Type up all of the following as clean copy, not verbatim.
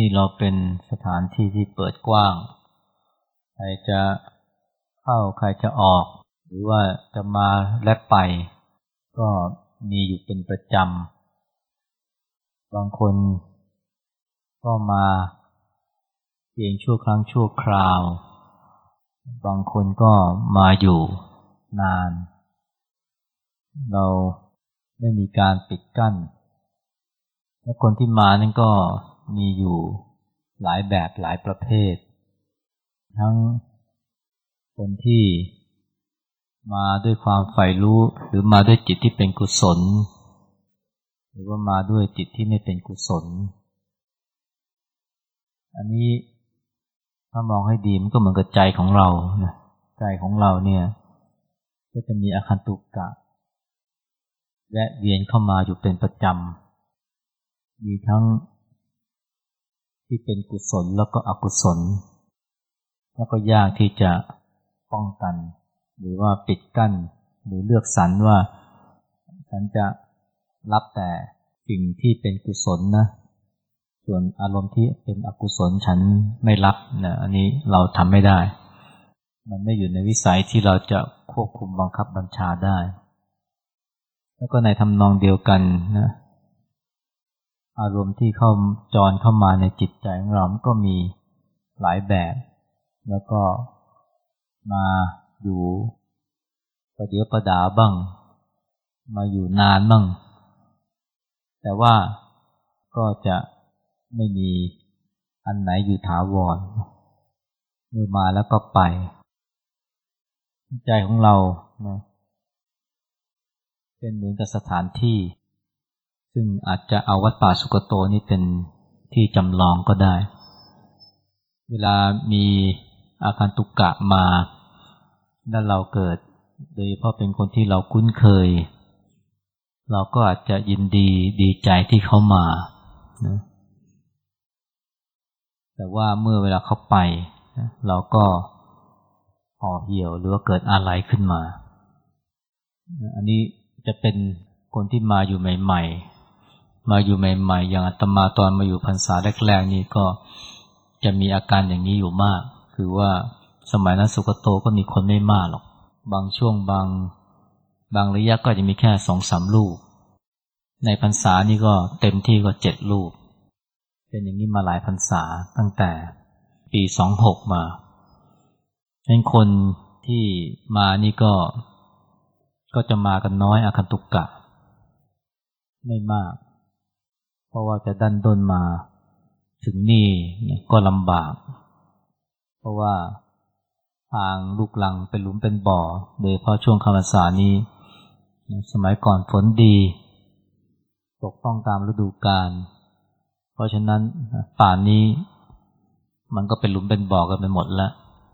เราเป็นสถานที่ที่เปิดกว้างใครจะเข้าใครจะออกหรือว่าจะมาและไปก็มีอยู่เป็นประจำบางคนก็มาเพียงชั่วครั้งชั่วคราวบางคนก็มาอยู่นานเราไม่มีการปิดกั้นและคนที่มานั้นก็มีอยู่หลายแบบหลายประเภททั้งคนที่มาด้วยความใฝ่รู้หรือมาด้วยจิตที่เป็นกุศลหรือว่ามาด้วยจิตที่ไม่เป็นกุศลอันนี้ถ้ามองให้ดีมันก็เหมือนกับใจของเรานะใจของเราเนี่ยก็จะมีอคันตุกะแวะเวียนเข้ามาอยู่เป็นประจำมีทั้งที่เป็นกุศลแล้วก็อกุศลแล้วก็ยากที่จะป้องกันหรือว่าปิดกั้นหรือเลือกสรรว่าฉันจะรับแต่สิ่งที่เป็นกุศลนะส่วนอารมณ์ที่เป็นอกุศลฉันไม่รับนะอันนี้เราทำไม่ได้มันไม่อยู่ในวิสัยที่เราจะควบคุมบังคับบัญชาได้แล้วก็ในทำนองเดียวกันนะอารมณ์ที่จรเข้ามาในจิตใจของเราก็มีหลายแบบแล้วก็มาอยู่ประเดี๋ยวประดาบ้างมาอยู่นานบ้างแต่ว่าก็จะไม่มีอันไหนอยู่ถาวรเมื่อมาแล้วก็ไปใจของเรานะเป็นเหมือนกับสถานที่ซึ่งอาจจะเอาวัดป่าสุกโตนี่เป็นที่จำลองก็ได้เวลามีอาคันตุกะมาแล้วเราเกิดโดยเฉพาะเป็นคนที่เราคุ้นเคยเราก็อาจจะยินดีใจที่เขามานะแต่ว่าเมื่อเวลาเขาไปเราก็ห่อเหี่ยวหรือว่าเกิดอาลัยขึ้นมาอันนี้จะเป็นคนที่มาอยู่ใหม่ๆอย่างอาตมาตอนมาอยู่พรรษาแรกๆนี่ก็จะมีอาการอย่างนี้อยู่มากคือว่าสมัยนั้นสุกโตก็มีคนไม่มากหรอกบางช่วงบางระยะก็จะมีแค่ 2-3 ลูกในพรรษานี่ก็เต็มที่ก็7ลูกเป็นอย่างนี้มาหลายพรรษาตั้งแต่ปี26มาฉะนั้นคนที่มานี่ก็จะมากันน้อยอาคันตุกะไม่มากเพราะว่าจะดันด้นมาถึงนี่ก็ลำบากเพราะว่าทางลูกลังเป็นหลุมเป็นบ่อโดยเฉพาะช่วงเข้าพรรษานี้สมัยก่อนฝนดีตกต้องตามฤดูกาลเพราะฉะนั้นป่านนี้มันก็เป็นหลุมเป็นบ่อกันไปหมดแล้ว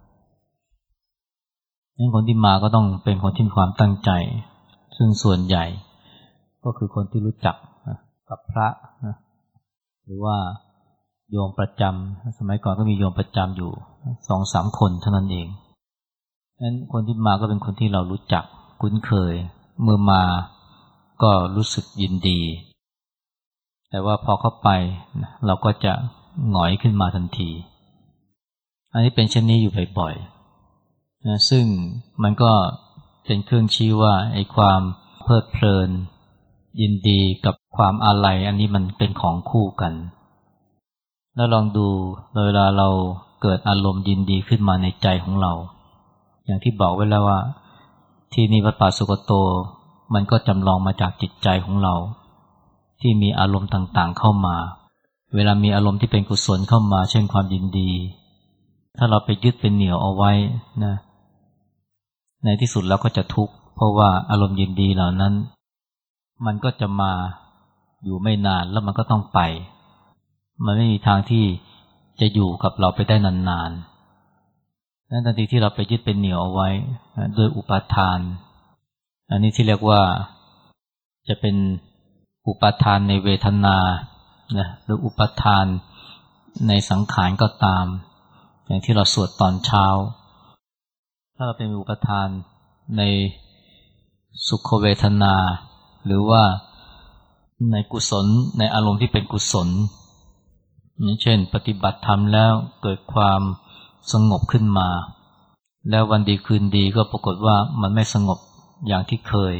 งั้นคนที่มาก็ต้องเป็นคนที่มีความตั้งใจซึ่งส่วนใหญ่ก็คือคนที่รู้จักกับพระหรือว่าโยมประจำสมัยก่อนก็มีโยมประจำอยู่ 2-3 คนเท่านั้นเองงั้นคนที่มาก็เป็นคนที่เรารู้จักคุ้นเคยเมื่อมาก็รู้สึกยินดีแต่ว่าพอเข้าไปเราก็จะหงอยขึ้นมาทันทีอันนี้เป็นเช่นนี้อยู่บ่อยๆนะซึ่งมันก็เป็นเครื่องชี้ว่าไอ้ความเพลิดเพลินยินดีกับความอาลัยอันนี้มันเป็นของคู่กันแล้วลองดูเวลาเราเกิดอารมณ์ยินดีขึ้นมาในใจของเราอย่างที่บอกไว้แล้วว่าที่นี่วัดป่าสุกโตมันก็จำลองมาจากจิตใจของเราที่มีอารมณ์ต่างๆเข้ามาเวลามีอารมณ์ที่เป็นกุศลเข้ามาเช่นความยินดีถ้าเราไปยึดเป็นเหนี่ยวเอาไว้นะในที่สุดเราก็จะทุกข์เพราะว่าอารมณ์ยินดีเหล่านั้นมันก็จะมาอยู่ไม่นานแล้วมันก็ต้องไปมันไม่มีทางที่จะอยู่กับเราไปได้นานๆนั่นทันทีที่เราไปยึดเป็นเหนี่ยวเอาไว้ด้วยอุปาทานอันนี้ที่เรียกว่าจะเป็นอุปาทานในเวทนานะหรืออุปาทานในสังขารก็ตามอย่างที่เราสวดตอนเช้าถ้าเราเป็นอุปาทานในสุขเวทนาหรือว่าในกุศลในอารมณ์ที่เป็นกุศลอย่างเช่นปฏิบัติธรรมแล้วเกิดความสงบขึ้นมาแล้ววันดีคืนดีก็ปรากฏว่ามันไม่สงบอย่างที่เคย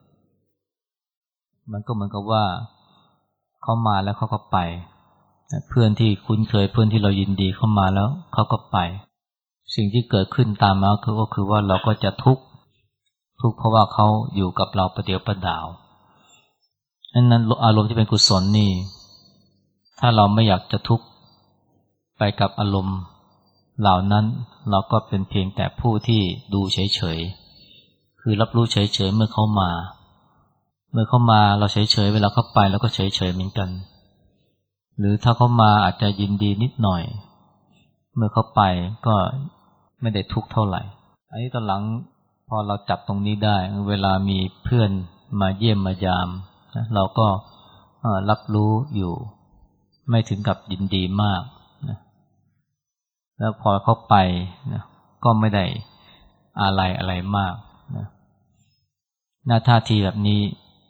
มันก็เหมือนกับว่าเขามาแล้วเขาก็ไปเพื่อนที่คุ้นเคยเพื่อนที่เรายินดีเข้ามาแล้วเขาก็ไปสิ่งที่เกิดขึ้นตามมาก็คือว่าเราก็จะทุกข์เพราะว่าเขาอยู่กับเราประเดี๋ยวประดาวนั้นอารมณ์ที่เป็นกุศลนี่ถ้าเราไม่อยากจะทุกข์ไปกับอารมณ์เหล่านั้นเราก็เป็นเพียงแต่ผู้ที่ดูเฉยๆคือรับรู้เฉยๆเมื่อเขามาเราเฉยๆเวลาเขาไปเราก็เฉยๆเหมือนกันหรือถ้าเขามาอาจจะยินดีนิดหน่อยเมื่อเขาไปก็ไม่ได้ทุกข์เท่าไหร่อันนี้ตอนหลังพอเราจับตรงนี้ได้เวลามีเพื่อนมาเยี่ยมมายามเราก็รับรู้อยู่ไม่ถึงกับยินดีมากนะแล้วพอเขาไปนะก็ไม่ได้อะไรมากนะหน้าท่าทีแบบนี้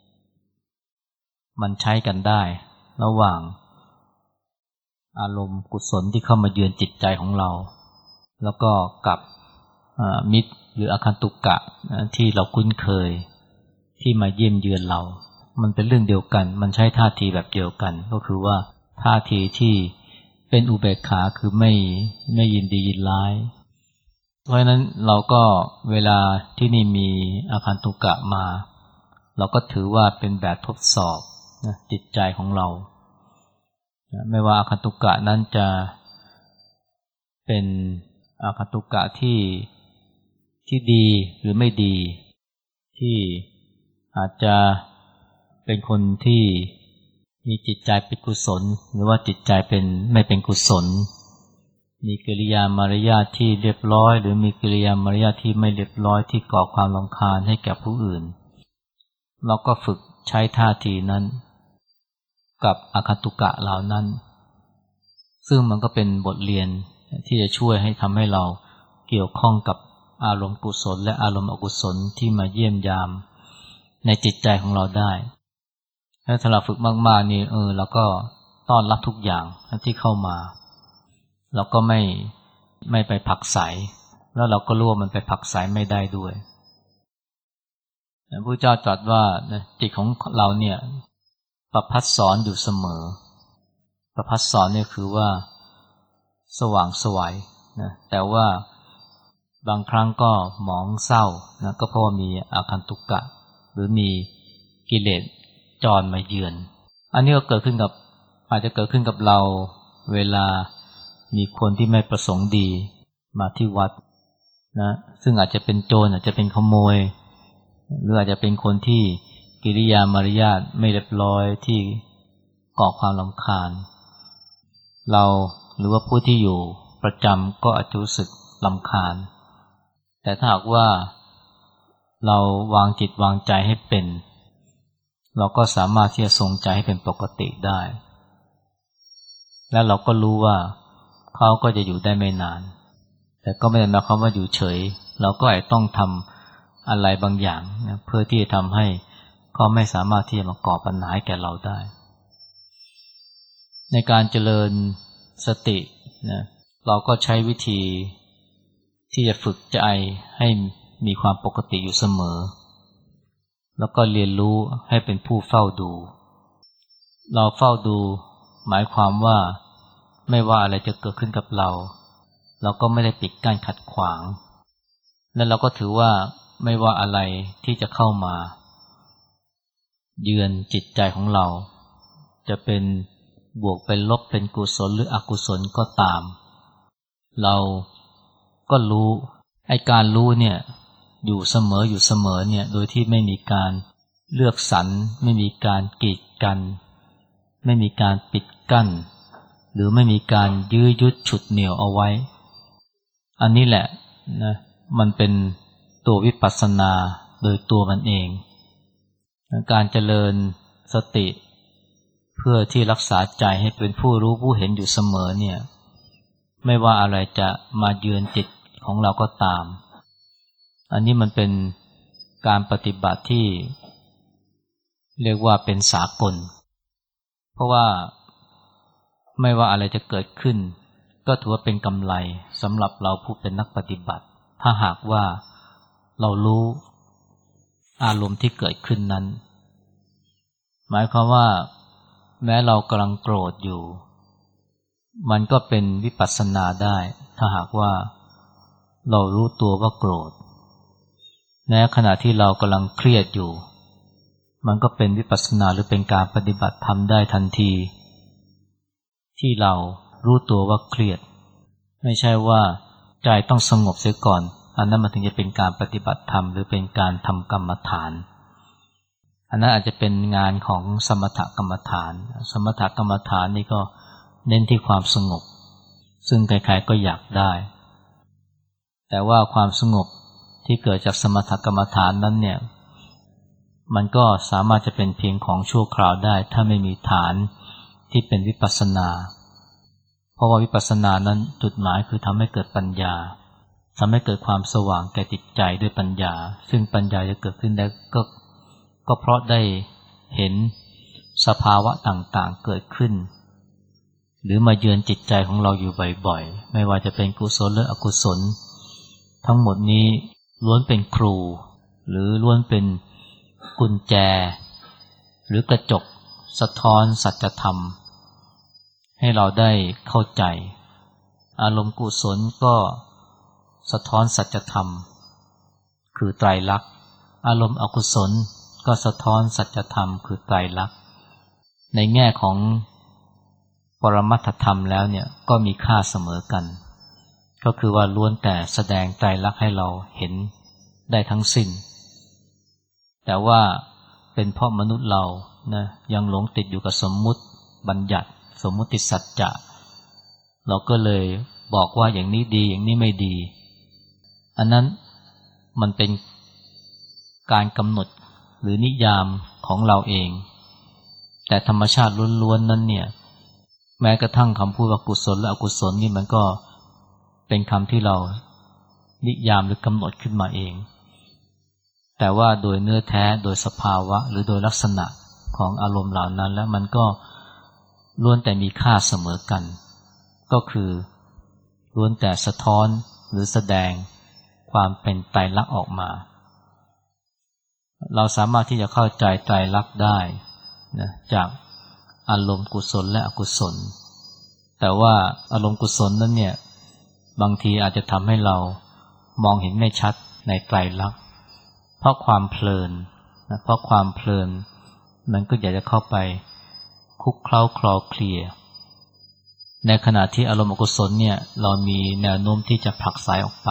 มันใช้กันได้ระหว่างอารมณ์กุศลที่เข้ามาเยือนจิตใจของเราแล้วก็กับมิตรหรืออคันตุกะที่เราคุ้นเคยที่มาเยี่ยมเยือนเรามันเป็นเรื่องเดียวกันมันใช้ท่าทีแบบเดียวกันก็คือว่าท่าทีที่เป็นอุเบกขาคือไม่ยินดียินร้ายเพราะฉะนั้นเราก็เวลาที่นี่มีอคันตุกะมาเราก็ถือว่าเป็นแบบทดสอบนะจิตใจของเราไม่ว่าอคันตุกะนั้นจะเป็นอคันตุกะที่ดีหรือไม่ดีที่อาจจะเป็นคนที่มีจิตใจเป็นกุศลหรือว่าจิตใจไม่เป็นกุศลมีกิริยามารยาทที่เรียบร้อยหรือมีกิริยามารยาทที่ไม่เรียบร้อยที่ก่อความรำคาญให้แก่ผู้อื่นเราก็ฝึกใช้ท่าทีนั้นกับอคันตุกะเหล่านั้นซึ่งมันก็เป็นบทเรียนที่จะช่วยให้ทำให้เราเกี่ยวข้องกับอารมณ์กุศลและอารมณ์อกุศลที่มาเยี่ยมยามในจิตใจของเราได้ถ้าเราฝึกมากๆนี่เราก็ต้อนรับทุกอย่างที่เข้ามาเราก็ไม่ไปผลักไสแล้วเราก็รู้ว่ามันไปผลักไสไม่ได้ด้วยพระพุทธเจ้าตรัสว่าจิตของเราเนี่ยประภัสสรอยู่เสมอประภัสสรเนี่ยคือว่าสว่างไสวนะแต่ว่าบางครั้งก็หมองเศร้านะก็เพราะว่ามีอาคันตุกะหรือมีกิเลสจรมาเยือนอันนี้ก็อาจจะเกิดขึ้นกับเราเวลามีคนที่ไม่ประสงค์ดีมาที่วัดนะซึ่งอาจจะเป็นโจรอาจจะเป็นขโมยหรืออาจจะเป็นคนที่กิริยามารยาทไม่เรียบร้อยที่ก่อความรำคาญเราหรือว่าผู้ที่อยู่ประจำก็อาจจะรู้สึกรำคาญแต่ถ้าหากว่าเราวางจิตวางใจให้เป็นเราก็สามารถที่จะทรงใจให้เป็นปกติได้และเราก็รู้ว่าเขาก็จะอยู่ได้ไม่นานแต่ก็ไม่ได้หมายความว่าอยู่เฉยเราก็อาจต้องทำอะไรบางอย่างนะเพื่อที่จะทำให้เขาไม่สามารถที่จะมาก่อปัญหาให้แก่เราได้ในการเจริญสตินะเราก็ใช้วิธีที่จะฝึกใจให้มีความปกติอยู่เสมอแล้วก็เรียนรู้ให้เป็นผู้เฝ้าดูเราเฝ้าดูหมายความว่าไม่ว่าอะไรจะเกิดขึ้นกับเราเราก็ไม่ได้ปิดกั้นขัดขวางและเราก็ถือว่าไม่ว่าอะไรที่จะเข้ามาเยือนจิตใจของเราจะเป็นบวกเป็นลบเป็นกุศลหรืออกุศลก็ตามเราก็รู้ไอ้การรู้เนี่ยอยู่เสมอเนี่ยโดยที่ไม่มีการเลือกสรรไม่มีการกีดกันไม่มีการปิดกั้นหรือไม่มีการยื้อยุดฉุดเหนี่ยวเอาไว้อันนี้แหละนะมันเป็นตัววิปัสสนาโดยตัวมันเองการเจริญสติเพื่อที่รักษาใจให้เป็นผู้รู้ผู้เห็นอยู่เสมอเนี่ยไม่ว่าอะไรจะมาเยือนจิตของเราก็ตามอันนี้มันเป็นการปฏิบัติที่เรียกว่าเป็นสากลเพราะว่าไม่ว่าอะไรจะเกิดขึ้นก็ถือว่าเป็นกำไรสำหรับเราผู้เป็นนักปฏิบัติถ้าหากว่าเรารู้อารมณ์ที่เกิดขึ้นนั้นหมายความว่าแม้เรากำลังโกรธอยู่มันก็เป็นวิปัสสนาได้ถ้าหากว่าเรารู้ตัวว่าโกรธแม้ขณะที่เรากำลังเครียดอยู่มันก็เป็นวิปัสสนาหรือเป็นการปฏิบัติธรรมได้ทันทีที่เรารู้ตัวว่าเครียดไม่ใช่ว่าใจต้องสงบเสียก่อนอันนั้นมันถึงจะเป็นการปฏิบัติธรรมหรือเป็นการทำกรรมฐานอันนั้นอาจจะเป็นงานของสมถกรรมฐานสมถกรรมฐานนี่ก็เน้นที่ความสงบซึ่งใครๆก็อยากได้แต่ว่าความสงบที่เกิดจากสมถกรรมฐานนั้นเนี่ยมันก็สามารถจะเป็นเพียงของชั่วคราวได้ถ้าไม่มีฐานที่เป็นวิปัสสนาเพราะว่าวิปัสสนานั้นจุดหมายคือทำให้เกิดปัญญาทำให้เกิดความสว่างแก่จิตใจด้วยปัญญาซึ่งปัญญาจะเกิดขึ้นได้ก็เพราะได้เห็นสภาวะต่างๆเกิดขึ้นหรือมาเยือนจิตใจของเราอยู่บ่อยๆไม่ว่าจะเป็นกุศลหรืออกุศลทั้งหมดนี้ล้วนเป็นครูหรือล้วนเป็นกุญแจหรือกระจกสะท้อนสัจธรรมให้เราได้เข้าใจอารมณ์กุศลก็สะท้อนสัจธรรมคือไตรลักษณ์อารมณ์อกุศลก็สะท้อนสัจธรรมคือไตรลักษณ์ในแง่ของปรมัตถธรรมแล้วเนี่ยก็มีค่าเสมอกันก็คือว่าล้วนแต่แสดงไตรลักษณ์ให้เราเห็นได้ทั้งสิ้นแต่ว่าเป็นเพราะมนุษย์เรานะยังหลงติดอยู่กับสมมุติบัญญัติสมมุติสัจจะเราก็เลยบอกว่าอย่างนี้ดีอย่างนี้ไม่ดีอันนั้นมันเป็นการกำหนดหรือนิยามของเราเองแต่ธรรมชาติล้วนๆนั้นเนี่ยแม้กระทั่งคำพูดว่ากุศลและอกุศลนี่มันก็เป็นคำที่เรานิยามหรือกำหนดขึ้นมาเองแต่ว่าโดยเนื้อแท้โดยสภาวะหรือโดยลักษณะของอารมณ์เหล่านั้นแล้วมันก็ล้วนแต่มีค่าเสมอกันก็คือล้วนแต่สะท้อนหรือแสดงความเป็นไตรลักษณ์ออกมาเราสามารถที่จะเข้าใจไตรลักษณ์ได้นะจากอารมณ์กุศลและอกุศลแต่ว่าอารมณ์กุศลนั้นเนี่ยบางทีอาจจะทำให้เรามองเห็นไม่ชัดในไตรลักษณ์เพราะความเพลินนะเพราะความเพลินมันก็อยากจะเข้าไปคลุกเคล้าคลอเคลียในขณะที่อารมณ์อกุศลเนี่ยเรามีแนวโน้มที่จะผลักไสออกไป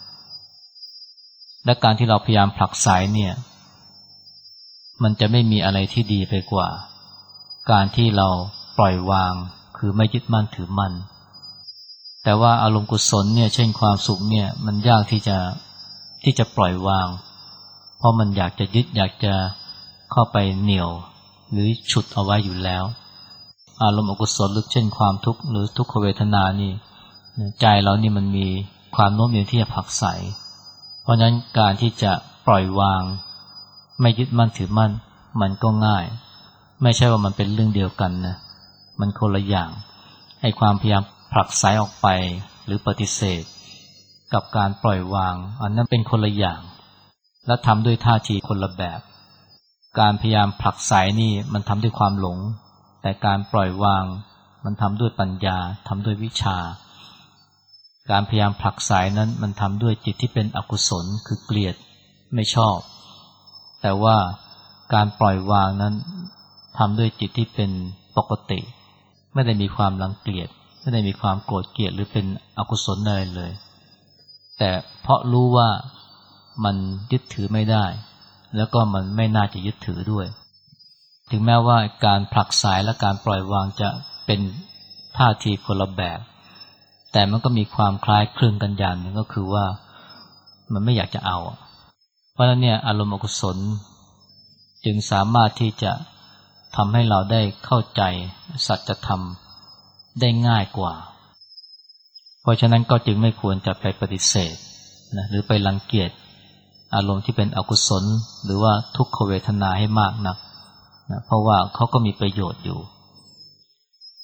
และการที่เราพยายามผลักไสเนี่ยมันจะไม่มีอะไรที่ดีไปกว่าการที่เราปล่อยวางคือไม่ยึดมั่นถือมั่นแต่ว่าอารมณ์กุศลเนี่ยเช่นความสุขเนี่ยมันยากที่จะปล่อยวางเพราะมันอยากจะยึดอยากจะเข้าไปเหนี่ยวหรือฉุดเอาไว้อยู่แล้วอารมณ์อกุศลหรือเช่นความทุกข์หรือทุกขเวทนานี่ใจเรานี่มันมีความโน้มเอียงที่จะผลักไสเพราะฉะนั้นการที่จะปล่อยวางไม่ยึดมั่นถือมั่นมันก็ง่ายไม่ใช่ว่ามันเป็นเรื่องเดียวกันนะมันคนละอย่างไอ้ความพยายามผลักไสออกไปหรือปฏิเสธกับการปล่อยวางอันนั้นเป็นคนละอย่างและทำด้วยท่าทีคนละแบบการพยายามผลักไสนี่มันทำด้วยความหลงแต่การปล่อยวางมันทำด้วยปัญญาทำด้วยวิชาการพยายามผลักไสนั้นมันทำด้วยจิตที่เป็นอกุศลคือเกลียดไม่ชอบแต่ว่าการปล่อยวางนั้นทำด้วยจิตที่เป็นปกติไม่ได้มีความรังเกียจไม่ได้มีความโกรธเกลียดหรือเป็นอกุศลอะไรเลยแต่เพราะรู้ว่ามันยึดถือไม่ได้แล้วก็มันไม่น่าจะยึดถือด้วยถึงแม้ว่าการผลักไสและการปล่อยวางจะเป็นท่าทีคนละแบบแต่มันก็มีความคล้ายคลึงกันอย่างหนึ่งก็คือว่ามันไม่อยากจะเอาเพราะฉะนั้นเนี่ยอารมณ์อกุศลจึงสามารถที่จะทำให้เราได้เข้าใจสัจธรรมได้ง่ายกว่าเพราะฉะนั้นก็จึงไม่ควรจะไปปฏิเสธนะหรือไปรังเกียจอารมณ์ที่เป็นอกุศลหรือว่าทุกขเวทนาให้มากนักนะเพราะว่าเขาก็มีประโยชน์อยู่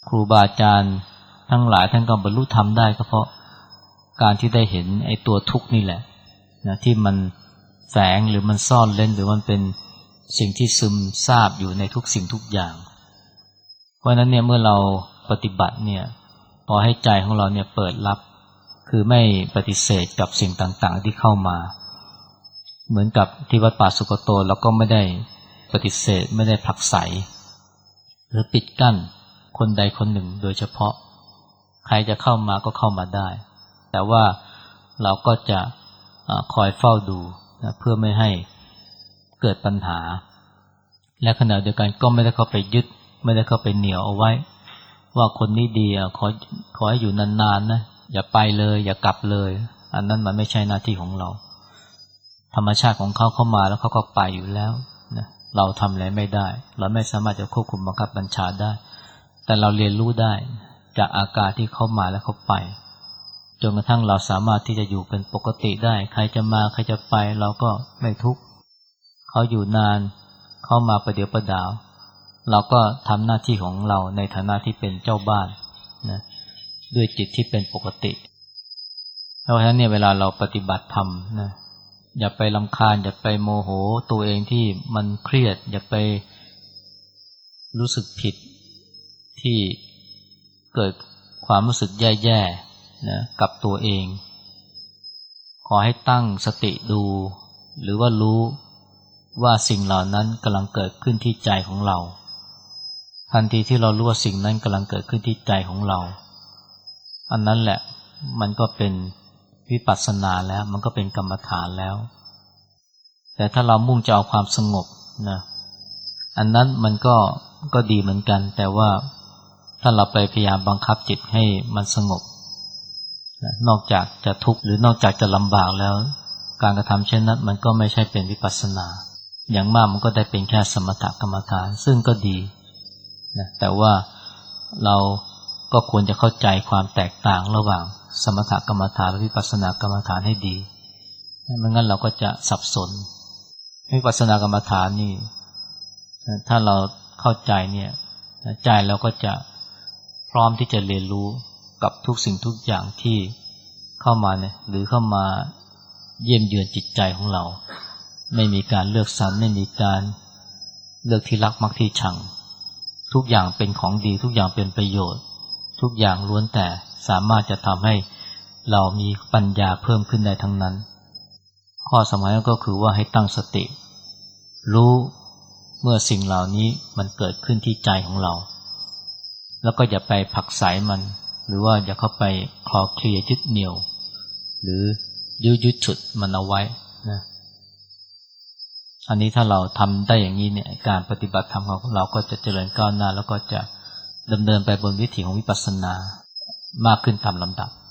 ครูบาอาจารย์ทั้งหลายท่านก็บรรลุธรรมได้ก็เพราะการที่ได้เห็นไอ้ตัวทุกข์นี่แหละนะที่มันแฝงหรือมันซ่อนเร้นหรือมันเป็นสิ่งที่ซึมซาบอยู่ในทุกสิ่งทุกอย่างเพราะฉะนั้นเนี่ยเมื่อเราปฏิบัติเนี่ยพอให้ใจของเราเนี่ยเปิดรับคือไม่ปฏิเสธกับสิ่งต่างๆที่เข้ามาเหมือนกับที่วัดป่าสุกโตเราก็ไม่ได้ปฏิเสธไม่ได้ผลักไสหรือปิดกั้นคนใดคนหนึ่งโดยเฉพาะใครจะเข้ามาก็เข้ามาได้แต่ว่าเราก็จะคอยเฝ้าดูนะเพื่อไม่ให้เกิดปัญหาและขณะเดียวกันก็ไม่ได้เข้าไปยึดไม่ได้เข้าไปเหนี่ยวเอาไว้ว่าคนนี้ดีขอให้อยู่นานๆนะอย่าไปเลยอย่ากลับเลยอันนั้นมันไม่ใช่หน้าที่ของเราธรรมชาติของเขาเข้ามาแล้วเขาก็ไปอยู่แล้วนะเราทำอะไรไม่ได้เราไม่สามารถจะควบคุมบังคับบัญชาได้แต่เราเรียนรู้ได้จากอาการที่เขามาแล้วเขาไปจนกระทั่งเราสามารถที่จะอยู่เป็นปกติได้ใครจะมาใครจะไปเราก็ไม่ทุกข์เขาอยู่นานเขามาประเดี๋ยวประดาวเราก็ทำหน้าที่ของเราในฐานะที่เป็นเจ้าบ้านนะด้วยจิตที่เป็นปกติเพราะฉะนั้นเนี่ยเวลาเราปฏิบัติธรรมนะอย่าไปรำคาญอย่าไปโมโหตัวเองที่มันเครียดอย่าไปรู้สึกผิดที่เกิดความรู้สึกแย่ๆนะกับตัวเองขอให้ตั้งสติดูหรือว่ารู้ว่าสิ่งเหล่านั้นกำลังเกิดขึ้นที่ใจของเราทันทีที่เรารู้ว่าสิ่งนั้นกำลังเกิดขึ้นที่ใจของเราอันนั้นแหละมันก็เป็นวิปัสสนาแล้วมันก็เป็นกรรมฐานแล้วแต่ถ้าเรามุ่งจะเอาความสงบนะอันนั้นมันก็ดีเหมือนกันแต่ว่าถ้าเราไปพยายามบังคับจิตให้มันสงบนอกจากจะทุกข์หรือนอกจากจะลำบากแล้วการกระทำเช่นนั้นมันก็ไม่ใช่เป็นวิปัสสนาอย่างมากมันก็ได้เป็นแค่สมถกรรมฐานซึ่งก็ดีนะแต่ว่าเราก็ควรจะเข้าใจความแตกต่างระหว่างสมถกรรมฐานและวิปัสสนากรรมฐานให้ดีไม่งั้นเราก็จะสับสนวิปัสสนากรรมฐานนี่ถ้าเราเข้าใจเนี่ยใจเราก็จะพร้อมที่จะเรียนรู้กับทุกสิ่งทุกอย่างที่เข้ามาเนี่ยหรือเข้ามาเยี่ยมเยือนจิตใจของเราไม่มีการเลือกสรรไม่มีการเลือกที่รักมักที่ชังทุกอย่างเป็นของดีทุกอย่างเป็นประโยชน์ทุกอย่างล้วนแต่สามารถจะทำให้เรามีปัญญาเพิ่มขึ้นได้ทั้งนั้นข้อสำคัญก็คือว่าให้ตั้งสติรู้เมื่อสิ่งเหล่านี้มันเกิดขึ้นที่ใจของเราแล้วก็อย่าไปผลักไสมันหรือว่าอย่าเข้าไปคลอเคลียยึดเหนี่ยวหรือยึดฉุดมันเอาไว้นะอันนี้ถ้าเราทำได้อย่างนี้เนี่ยการปฏิบัติธรรมของเราก็จะเจริญก้าวหน้าแล้วก็จะดำเนินไปบนวิถีของวิปัสสนามากขึ้นตามลำดับ